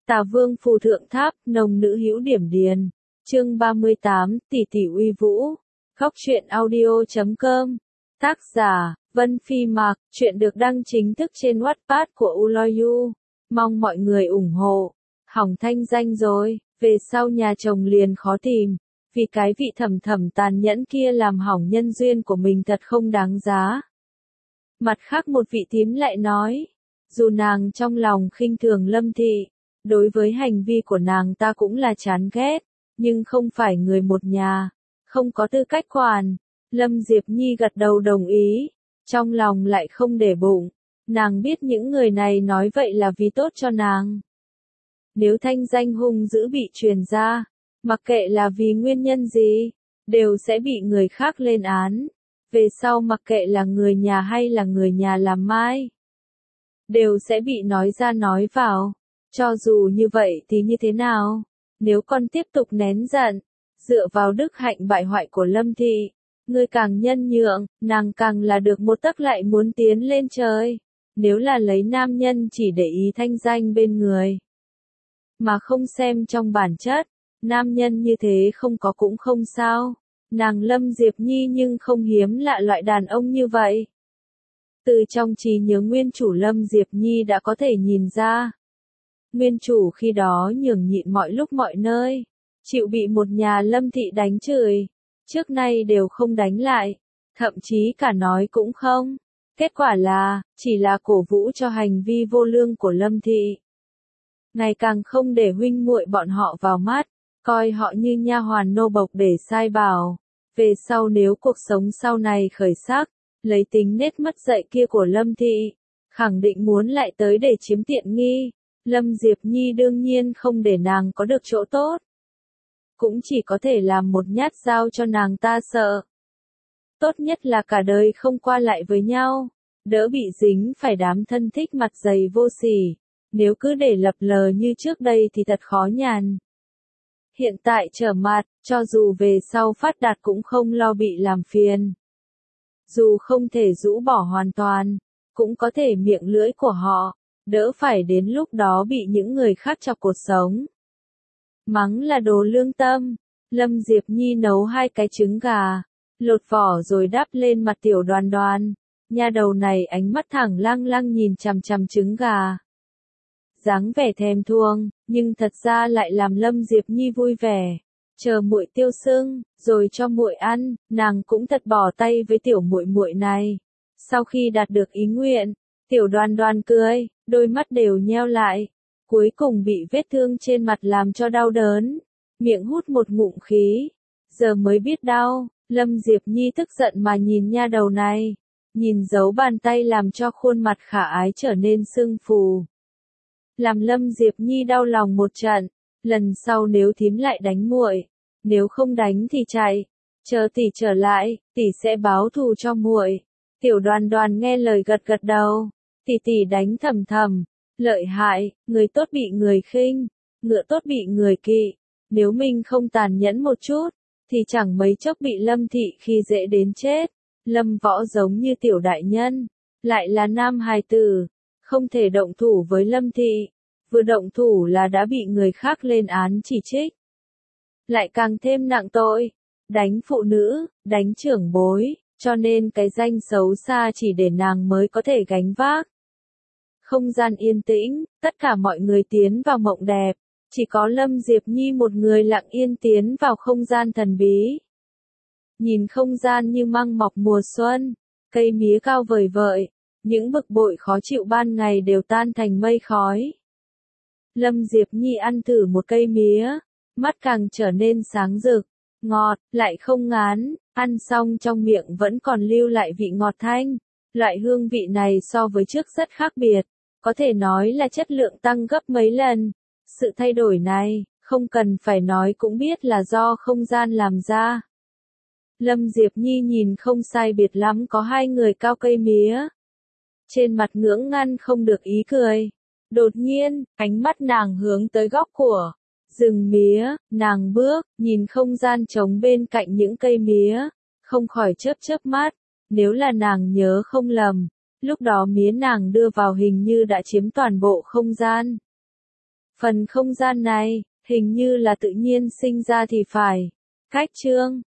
Tà Vương phù thượng tháp, nồng nữ hữu điểm điền. Chương 38, tỷ tỷ uy vũ. Góc truyện audio.com. Tác giả, Vân Phi Mạc. Chuyện được đăng chính thức trên Wattpad của Uloyu. Mong mọi người ủng hộ. Hỏng thanh danh rồi, về sau nhà chồng liền khó tìm. Vì cái vị thầm thầm tàn nhẫn kia làm hỏng nhân duyên của mình thật không đáng giá. Mặt khác một vị thím lại nói, dù nàng trong lòng khinh thường Lâm Thị, đối với hành vi của nàng ta cũng là chán ghét, nhưng không phải người một nhà, không có tư cách quản. Lâm Diệp Nhi gật đầu đồng ý, trong lòng lại không để bụng, nàng biết những người này nói vậy là vì tốt cho nàng. Nếu thanh danh hung dữ bị truyền ra, mặc kệ là vì nguyên nhân gì, đều sẽ bị người khác lên án. Về sau mặc kệ là người nhà hay là người nhà làm mai, đều sẽ bị nói ra nói vào. Cho dù như vậy thì như thế nào? Nếu con tiếp tục nén giận, dựa vào đức hạnh bại hoại của Lâm Thị, ngươi càng nhân nhượng, nàng càng là được một tấc lại muốn tiến lên trời. Nếu là lấy nam nhân chỉ để ý thanh danh bên người, mà không xem trong bản chất, nam nhân như thế không có cũng không sao. Nàng Lâm Diệp Nhi nhưng không hiếm lạ loại đàn ông như vậy. Từ trong trí nhớ nguyên chủ Lâm Diệp Nhi đã có thể nhìn ra. Nguyên chủ khi đó nhường nhịn mọi lúc mọi nơi, chịu bị một nhà Lâm Thị đánh chửi, trước nay đều không đánh lại, thậm chí cả nói cũng không. Kết quả là, chỉ là cổ vũ cho hành vi vô lương của Lâm Thị. Ngày càng không để huynh muội bọn họ vào mắt, coi họ như nha hoàn nô bộc để sai bảo. Về sau nếu cuộc sống sau này khởi sắc, lấy tính nết mất dạy kia của Lâm Thị, khẳng định muốn lại tới để chiếm tiện nghi. Lâm Diệp Nhi đương nhiên không để nàng có được chỗ tốt, cũng chỉ có thể làm một nhát dao cho nàng ta sợ. Tốt nhất là cả đời không qua lại với nhau, đỡ bị dính phải đám thân thích mặt dày vô sỉ. Nếu cứ để lập lờ như trước đây thì thật khó nhàn. Hiện tại trở mặt, cho dù về sau phát đạt cũng không lo bị làm phiền. Dù không thể rũ bỏ hoàn toàn, cũng có thể miệng lưỡi của họ, đỡ phải đến lúc đó bị những người khác chọc cuộc sống. Mắng là đồ lương tâm. Lâm Diệp Nhi nấu 2 cái trứng gà, lột vỏ rồi đắp lên mặt Tiểu Đoàn Đoàn. Nha đầu này ánh mắt thẳng lăng lăng nhìn chằm chằm trứng gà. Dáng vẻ thèm thuồng, nhưng thật ra lại làm Lâm Diệp Nhi vui vẻ. Chờ muội tiêu sưng, rồi cho muội ăn, nàng cũng thật bỏ tay với tiểu muội muội này. Sau khi đạt được ý nguyện, Tiểu Đoàn Đoàn cười, đôi mắt đều nheo lại, cuối cùng bị vết thương trên mặt làm cho đau đớn, miệng hút một ngụm khí, giờ mới biết đau. Lâm Diệp Nhi tức giận mà nhìn nha đầu này, nhìn dấu bàn tay làm cho khuôn mặt khả ái trở nên sưng phù. Làm Lâm Diệp Nhi đau lòng một trận, lần sau nếu thím lại đánh muội, nếu không đánh thì chạy, chờ tỷ trở lại, tỷ sẽ báo thù cho muội. Tiểu Đoàn Đoàn nghe lời gật gật đầu, tỷ đánh thầm thầm, lợi hại, người tốt bị người khinh, ngựa tốt bị người kỵ, nếu mình không tàn nhẫn một chút, thì chẳng mấy chốc bị Lâm Thị khi dễ đến chết. Lâm Võ giống như tiểu đại nhân, lại là nam hài tử, không thể động thủ với Lâm Thị, vừa động thủ là đã bị người khác lên án chỉ trích. Lại càng thêm nặng tội, đánh phụ nữ, đánh trưởng bối, cho nên cái danh xấu xa chỉ để nàng mới có thể gánh vác. Không gian yên tĩnh, tất cả mọi người tiến vào mộng đẹp, chỉ có Lâm Diệp Nhi một người lặng yên tiến vào không gian thần bí. Nhìn không gian như măng mọc mùa xuân, cây mía cao vời vợi, những bực bội khó chịu ban ngày đều tan thành mây khói. Lâm Diệp Nhi ăn thử một cây mía, mắt càng trở nên sáng rực, ngọt, lại không ngán, ăn xong trong miệng vẫn còn lưu lại vị ngọt thanh. Loại hương vị này so với trước rất khác biệt, có thể nói là chất lượng tăng gấp mấy lần. Sự thay đổi này, không cần phải nói cũng biết là do không gian làm ra. Lâm Diệp Nhi nhìn không sai biệt lắm có 2 người cao cây mía. Trên mặt ngưỡng ngăn không được ý cười. Đột nhiên, ánh mắt nàng hướng tới góc của rừng mía, nàng bước, nhìn không gian trống bên cạnh những cây mía, không khỏi chớp chớp mắt. Nếu là nàng nhớ không lầm, lúc đó mía nàng đưa vào hình như đã chiếm toàn bộ không gian. Phần không gian này, hình như là tự nhiên sinh ra thì phải. Khách trương,